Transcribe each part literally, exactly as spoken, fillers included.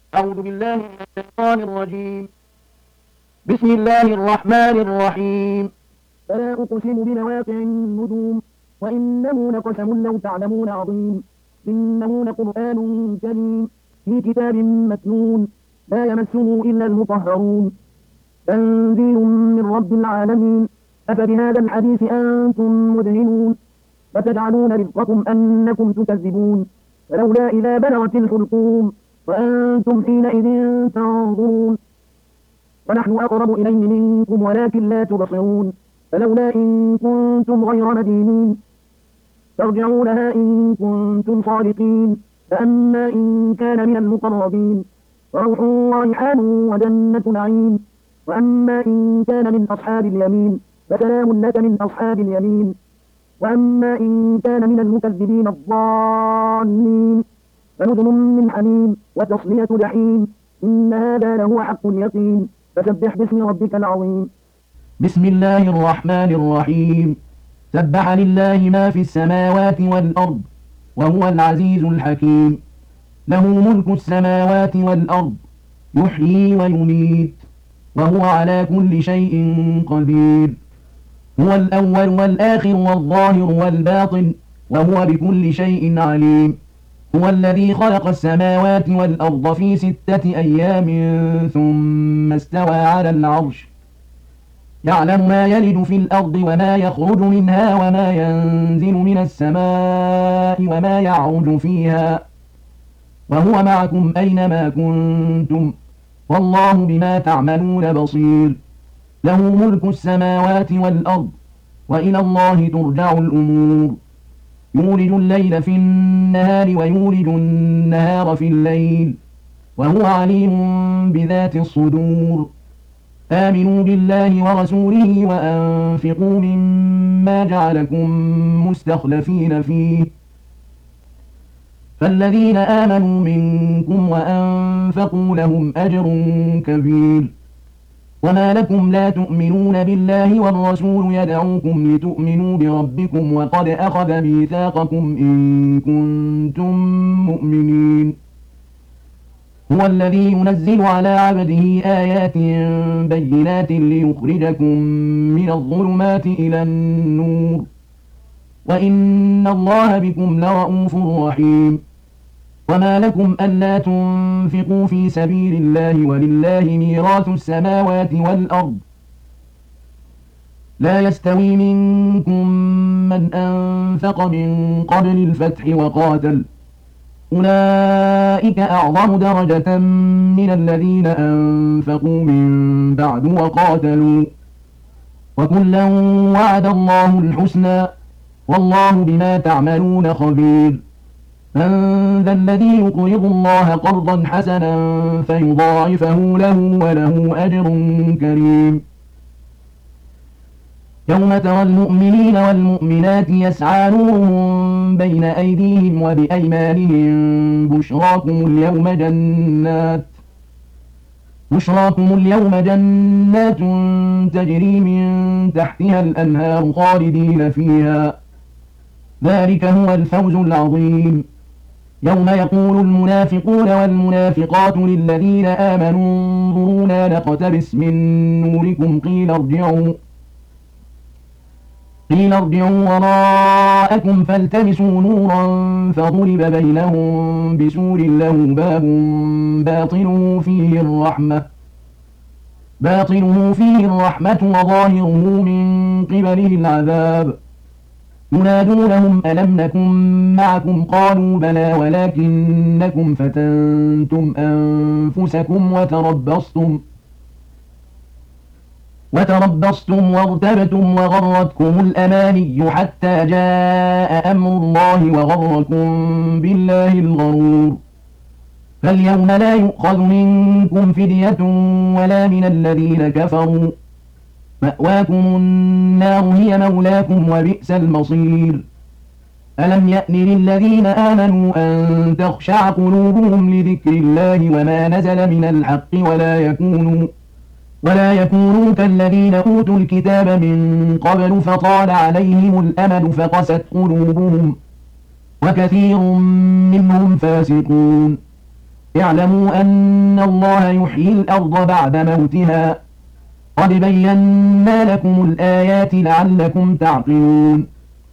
أعوذ بالله من الشيطان الرجيم. بسم الله الرحمن الرحيم. فلا أقسم بمواقع النجوم وإنه لقسم لو تعلمون عظيم. إنه لقرآن كريم في كتاب مكنون لا يمسه إلا المطهرون تنزيل من رب العالمين. أفبهذا الحديث أنتم مدهنون وتجعلون رزقكم أنكم تكذبون فلولا إذا بلغت الحلقوم وأنتم حينئذ تنظرون ونحن أقرب إليه منكم ولكن لا تبصرون فلولا إن كنتم غير مدينين ترجعونها إن كنتم صادقين. فأما إن كان من المقربين فروح وريحان وجنة نعيم. وأما إن كان من أصحاب اليمين فسلام لك من أصحاب اليمين. وأما إن كان من المكذبين الضالين فنزل من حميم وتصلية جحيم. إن هذا لهو حق اليقين. فسبح باسم ربك العظيم. بسم الله الرحمن الرحيم. سبح لله ما في السماوات والأرض وهو العزيز الحكيم. له ملك السماوات والأرض يحيي ويميت وهو على كل شيء قدير. هو الأول والآخر والظاهر والباطن وهو بكل شيء عليم. هو الذي خلق السماوات والأرض في ستة أيام ثم استوى على العرش يعلم ما يلج في الأرض وما يخرج منها وما ينزل من السماء وما يعرج فيها وهو معكم أينما كنتم والله بما تعملون بصير. له ملك السماوات والأرض وإلى الله ترجع الأمور. يولج الليل في النهار ويولج النهار في الليل وهو عليم بذات الصدور. آمنوا بالله ورسوله وأنفقوا مما جعلكم مستخلفين فيه فالذين آمنوا منكم وأنفقوا لهم أجر كبير. وما لكم لا تؤمنون بالله والرسول يدعوكم لتؤمنوا بربكم وقد أخذ ميثاقكم إن كنتم مؤمنين. هو الذي ينزل على عبده آيات بينات ليخرجكم من الظلمات إلى النور وإن الله بكم لرءوف رحيم. وما لكم ألا تنفقوا في سبيل الله ولله ميراث السماوات والأرض لا يستوي منكم من أنفق من قبل الفتح وقاتل أولئك أعظم درجة من الذين أنفقوا من بعد وقاتلوا وكلا وعد الله الحسنى والله بما تعملون خبير. من ذا الذي يقرض الله قرضا حسنا فيضاعفه له وله أجر كريم. يوم ترى المؤمنين والمؤمنات يسعى نورهم بين أيديهم وبأيمانهم بشراكم اليوم جنات بشراكم اليوم جنات تجري من تحتها الأنهار خالدين فيها ذلك هو الفوز العظيم. يوم يقول المنافقون والمنافقات للذين آمنوا انظرونا نقتبس من نوركم قيل ارجعوا قيل ارجعوا وراءكم فالتمسوا نورا فضرب بينهم بسور له باب باطنه فيه الرحمة باطنه فيه الرحمة وظاهره من قبله العذاب. ينادونهم ألم نكن معكم قالوا بلى ولكنكم فتنتم أنفسكم وتربصتم وتربصتم وارتبتم وغرتكم الأماني حتى جاء أمر الله وغركم بالله الغرور. فاليوم لا يؤخذ منكم فدية ولا من الذين كفروا مأواكم النار هي مولاكم وبئس المصير. ألم يأن للذين آمنوا أن تخشع قلوبهم لذكر الله وما نزل من الحق ولا يكونوا ولا يكونوا كالذين أوتوا الكتاب من قبل فطال عليهم الأمد فقست قلوبهم وكثير منهم فاسقون. اعلموا أن الله يحيي الأرض بعد موتها قد بينا لكم الآيات لعلكم تعقلون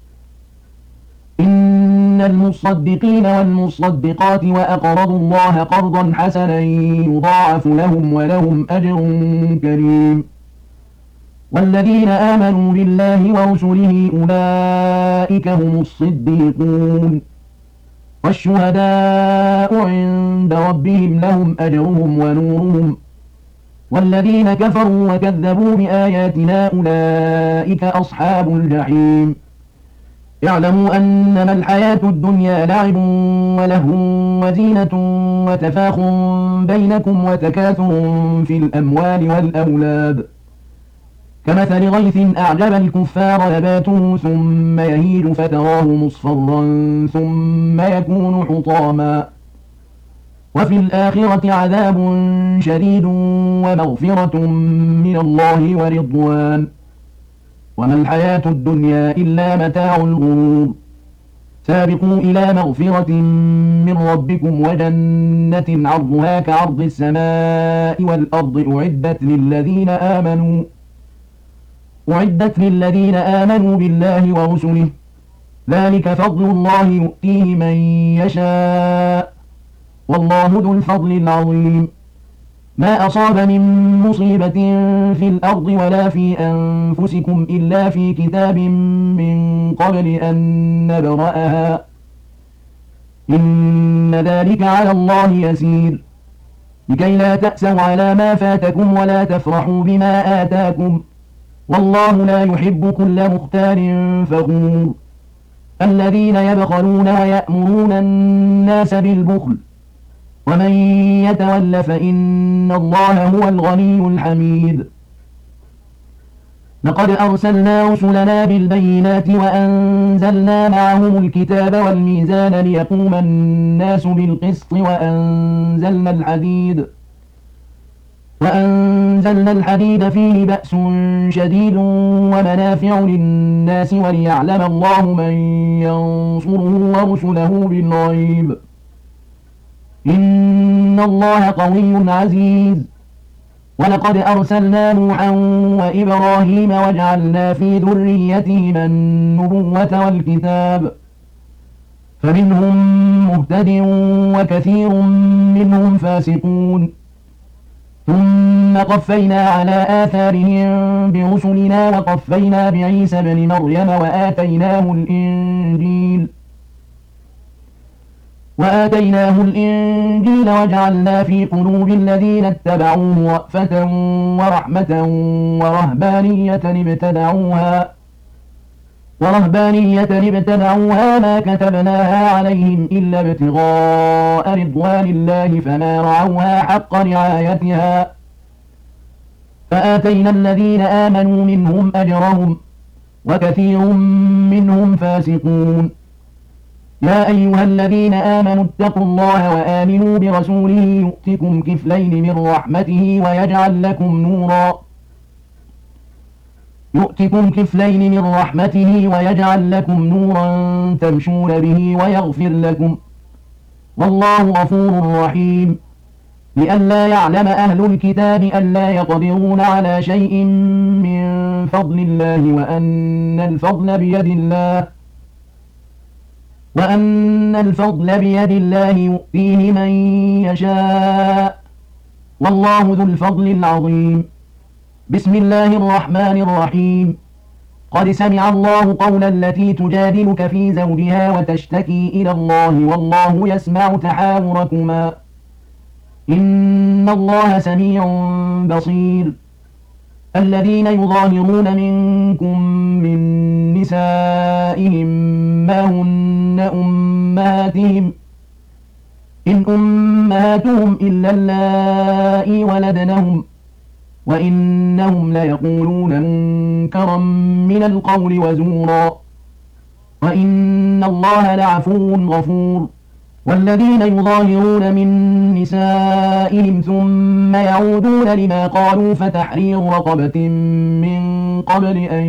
إن المصدقين والمصدقات وأقرضوا الله قرضا حسنا يضاعف لهم ولهم أجر كريم والذين آمنوا بالله ورسله أولئك هم الصديقون والشهداء عند ربهم لهم أجرهم ونورهم والذين كفروا وكذبوا بآياتنا أولئك أصحاب الجحيم اعلموا أنما الحياة الدنيا لعب ولهو وزينة وتفاخر بينكم وتكاثر في الأموال والأولاد كمثل غيث أعجب الكفار نباته ثم يهيج فتراه مصفرا ثم يكون حطاما وفي الآخرة عذاب شديد ومغفرة من الله ورضوان وما الحياة الدنيا إلا متاع الغرور سابقوا إلى مغفرة من ربكم وجنة عرضها كعرض السماء والأرض أعدت للذين آمنوا أعدت للذين آمنوا بالله ورسله ذلك فضل الله يؤتيه من يشاء والله ذو الفضل العظيم ما أصاب من مصيبة في الأرض ولا في أنفسكم إلا في كتاب من قبل أن نبرأها إن ذلك على الله يسير لكي لا تأسوا على ما فاتكم ولا تفرحوا بما آتاكم والله لا يحب كل مختال فخور الذين يبخلون ويأمرون الناس بالبخل ومن يتول فإن الله هو الغني الحميد لقد أرسلنا رسلنا بالبينات وأنزلنا معهم الكتاب والميزان ليقوم الناس بالقسط وأنزلنا الحديد وأنزلنا الحديد فيه بأس شديد ومنافع للناس وليعلم الله من ينصره ورسله بالغيب إن الله قوي عزيز ولقد أرسلنا نوحا وإبراهيم وجعلنا في ذريتهما النبوة والكتاب فمنهم مهتد وكثير منهم فاسقون ثم قفينا على آثارهم برسلنا وقفينا بعيسى بن مريم وآتيناه الإنجيل وآتيناه الإنجيل وجعلنا في قلوب الذين اتبعوه رأفة ورحمة ورهبانية ابتدعوها ورهبانية ابتدعوها ما كتبناها عليهم إلا ابتغاء رضوان الله فما رعوها حق رعايتها فآتينا الذين آمنوا منهم أجرهم وكثير منهم فاسقون يا أيها الذين آمنوا اتقوا الله وآمنوا برسوله يؤتكم كفلين من رحمته ويجعل لكم نورا يؤتكم كفلين من رحمته ويجعل لكم نورا تمشون به ويغفر لكم والله غفور رحيم لئلا يعلم أهل الكتاب ألا يقدرون على شيء من فضل الله وأن الفضل بيد الله وأن الفضل بيد الله يؤتيه من يشاء والله ذو الفضل العظيم بسم الله الرحمن الرحيم قد سمع الله قول التي تجادلك في زوجها وتشتكي إلى الله والله يسمع تحاوركما إن الله سميع بصير الذين يظاهرون منكم من نسائهم ما هن أمهاتهم إن أمهاتهم إلا اللائي ولدنهم وإنهم ليقولون منكرا من القول وزورا وإن الله لعفو غفور والذين يظاهرون من نسائهم ثم يعودون لما قالوا فتحرير رقبة من قبل أن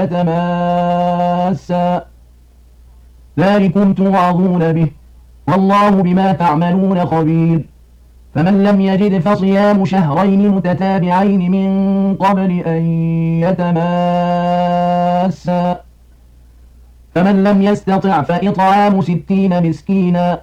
يتماسا ذلكم توعظون به والله بما تعملون خبير فمن لم يجد فصيام شهرين متتابعين من قبل أن يتماسا، فمن لم يستطع فإطعام ستين مسكينا،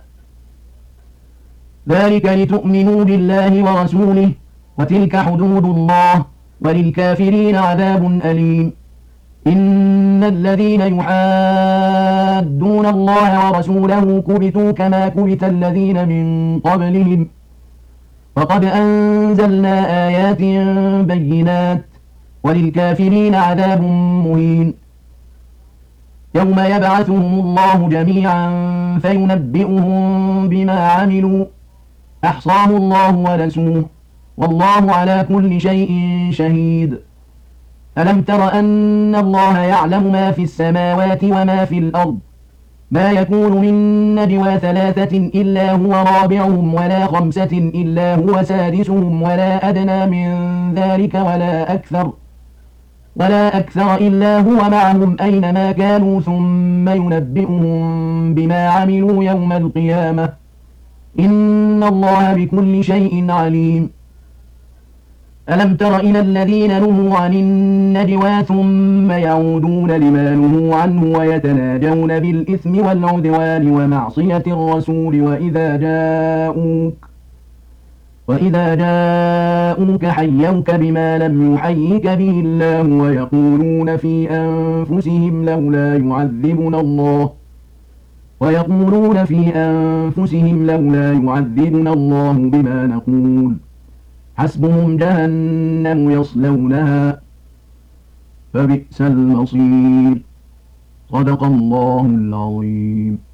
ذلك لتؤمنوا بالله ورسوله، وتلك حدود الله، وللكافرين عذاب أليم. إن الذين يحادون الله ورسوله كبتوا كما كبت الذين من قبلهم، وقد أنزلنا آيات بينات، وللكافرين عذاب مهين. يوم يبعثهم الله جميعا فينبئهم بما عملوا، أحصاه الله ونسوه، والله على كل شيء شهيد. ألم تر أن الله يعلم ما في السماوات وما في الأرض؟ ما يكون من نجوى ثلاثة إلا هو رابعهم ولا خمسة إلا هو سادسهم ولا أدنى من ذلك ولا أكثر ولا أكثر إلا هو معهم أينما كانوا ثم ينبئهم بما عملوا يوم القيامة، إن الله بكل شيء عليم. ألم تر إلى الذين نهوا عن النجوى ثم يعودون لما نهوا عنه ويتناجون بالإثم والعدوان ومعصية الرسول وإذا جاءوك وإذا جاءوك حيوك بما لم يحيك به الله ويقولون في أنفسهم لولا يعذبنا الله ويقولون في أنفسهم لولا يعذبنا الله بما نقول، حسبهم جهنم يصلونها فبئس المصير. صدق الله العظيم.